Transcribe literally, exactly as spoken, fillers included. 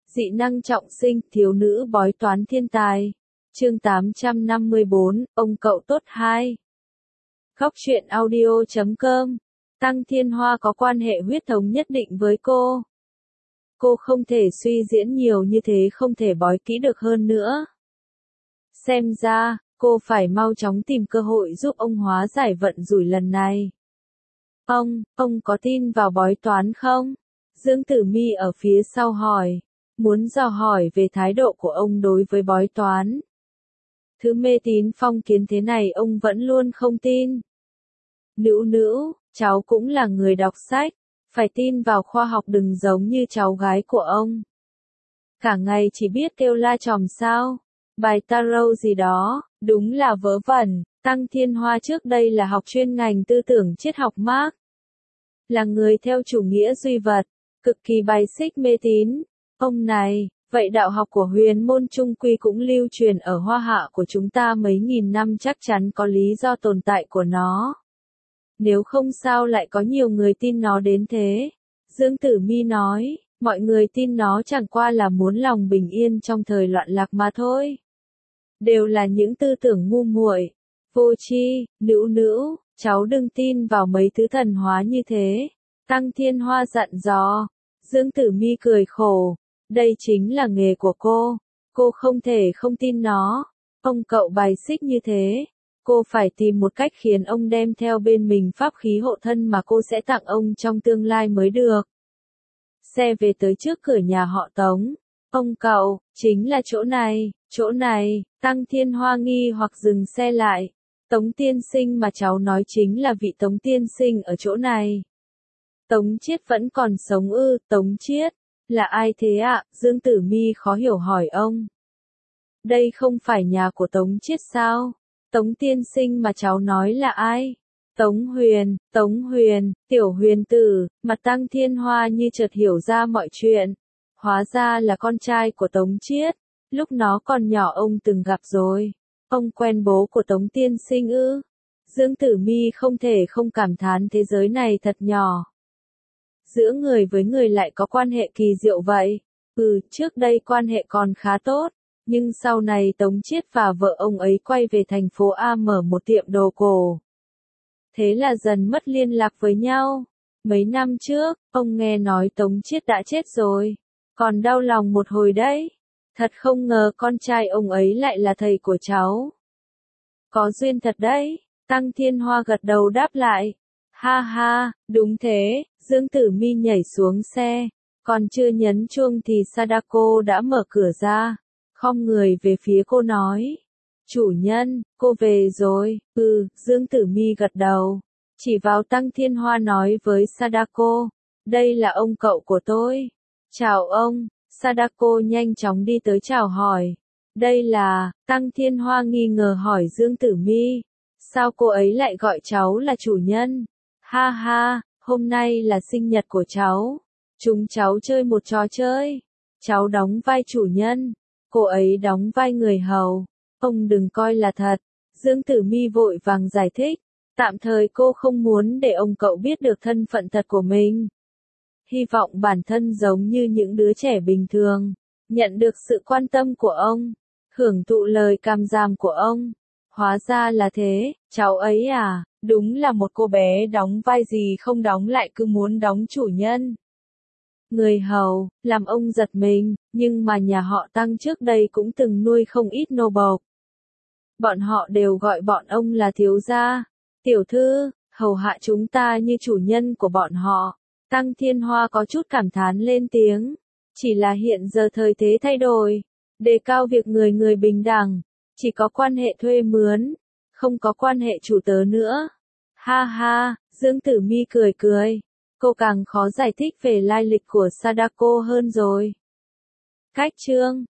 Dị năng trọng sinh, thiếu nữ bói toán thiên tài. Chương tám trăm năm mươi bốn, ông cậu tốt hai. Khóc chuyện audio chấm com. Tăng Thiên Hoa có quan hệ huyết thống nhất định với cô. Cô không thể suy diễn nhiều như thế, không thể bói kỹ được hơn nữa. Xem ra, cô phải mau chóng tìm cơ hội giúp ông hóa giải vận rủi lần này. Ông, ông có tin vào bói toán không? Dương Tử Mi ở phía sau hỏi, muốn dò hỏi về thái độ của ông đối với bói toán. Thứ mê tín phong kiến thế này ông vẫn luôn không tin. Nữ nữ, cháu cũng là người đọc sách, phải tin vào khoa học, đừng giống như cháu gái của ông. Cả ngày chỉ biết kêu la chòm sao, bài tarot gì đó, đúng là vớ vẩn. Tăng Thiên Hoa trước đây là học chuyên ngành tư tưởng triết học Mác. Là người theo chủ nghĩa duy vật, cực kỳ bài xích mê tín. Ông này, vậy đạo học của huyền môn trung quy cũng lưu truyền ở Hoa Hạ của chúng ta mấy nghìn năm, chắc chắn có lý do tồn tại của nó. Nếu không sao lại có nhiều người tin nó đến thế? Dương Tử Mi nói, mọi người tin nó chẳng qua là muốn lòng bình yên trong thời loạn lạc mà thôi. Đều là những tư tưởng ngu muội, vô tri. Nữ nữ, cháu đừng tin vào mấy thứ thần hóa như thế. Tăng Thiên Hoa dặn dò. Dương Tử Mi cười khổ, đây chính là nghề của cô, cô không thể không tin nó. Ông cậu bài xích như thế, cô phải tìm một cách khiến ông đem theo bên mình pháp khí hộ thân mà cô sẽ tặng ông trong tương lai mới được. Xe về tới trước cửa nhà họ Tống. Ông cậu, chính là chỗ này, chỗ này. Tăng Thiên Hoa nghi hoặc dừng xe lại. Tống tiên sinh mà cháu nói chính là vị Tống tiên sinh ở chỗ này. Tống Chiết vẫn còn sống ư? Tống Chiết, là ai thế ạ? Dương Tử Mi khó hiểu hỏi ông. Đây không phải nhà của Tống Chiết sao? Tống tiên sinh mà cháu nói là ai? Tống Huyền, Tống Huyền, tiểu huyền tử. Mặt Tăng Thiên Hoa như chợt hiểu ra mọi chuyện. Hóa ra là con trai của Tống Chiết. Lúc nó còn nhỏ ông từng gặp rồi. Ông quen bố của Tống tiên sinh ư? Dương Tử Mi không thể không cảm thán thế giới này thật nhỏ. Giữa người với người lại có quan hệ kỳ diệu vậy. Ừ, trước đây quan hệ còn khá tốt, nhưng sau này Tống Chiết và vợ ông ấy quay về thành phố A mở một tiệm đồ cổ. Thế là dần mất liên lạc với nhau. Mấy năm trước, ông nghe nói Tống Chiết đã chết rồi, còn đau lòng một hồi đấy. Thật không ngờ con trai ông ấy lại là thầy của cháu. Có duyên thật đấy, Tăng Thiên Hoa gật đầu đáp lại. Ha ha, đúng thế. Dương Tử Mi nhảy xuống xe, còn chưa nhấn chuông thì Sadako đã mở cửa ra, khom người về phía cô nói. Chủ nhân, cô về rồi. Ừ, Dương Tử Mi gật đầu, chỉ vào Tăng Thiên Hoa nói với Sadako, đây là ông cậu của tôi. Chào ông. Sadako nhanh chóng đi tới chào hỏi. Đây là, Tăng Thiên Hoa nghi ngờ hỏi Dương Tử Mi, sao cô ấy lại gọi cháu là chủ nhân? Ha ha, hôm nay là sinh nhật của cháu. Chúng cháu chơi một trò chơi. Cháu đóng vai chủ nhân, cô ấy đóng vai người hầu. Ông đừng coi là thật. Dương Tử Mi vội vàng giải thích. Tạm thời cô không muốn để ông cậu biết được thân phận thật của mình. Hy vọng bản thân giống như những đứa trẻ bình thường, nhận được sự quan tâm của ông, hưởng thụ lời càm ràm của ông. Hóa ra là thế, cháu ấy à, đúng là một cô bé đóng vai gì không đóng lại cứ muốn đóng chủ nhân. Người hầu, làm ông giật mình, nhưng mà nhà họ Tăng trước đây cũng từng nuôi không ít nô bộc. Bọn họ đều gọi bọn ông là thiếu gia, tiểu thư, hầu hạ chúng ta như chủ nhân của bọn họ. Tăng Thiên Hoa có chút cảm thán lên tiếng. Chỉ là hiện giờ thời thế thay đổi, đề cao việc người người bình đẳng, chỉ có quan hệ thuê mướn, không có quan hệ chủ tớ nữa. Ha ha, Dương Tử Mi cười cười. Cô càng khó giải thích về lai lịch của Sadako hơn rồi. Cách chương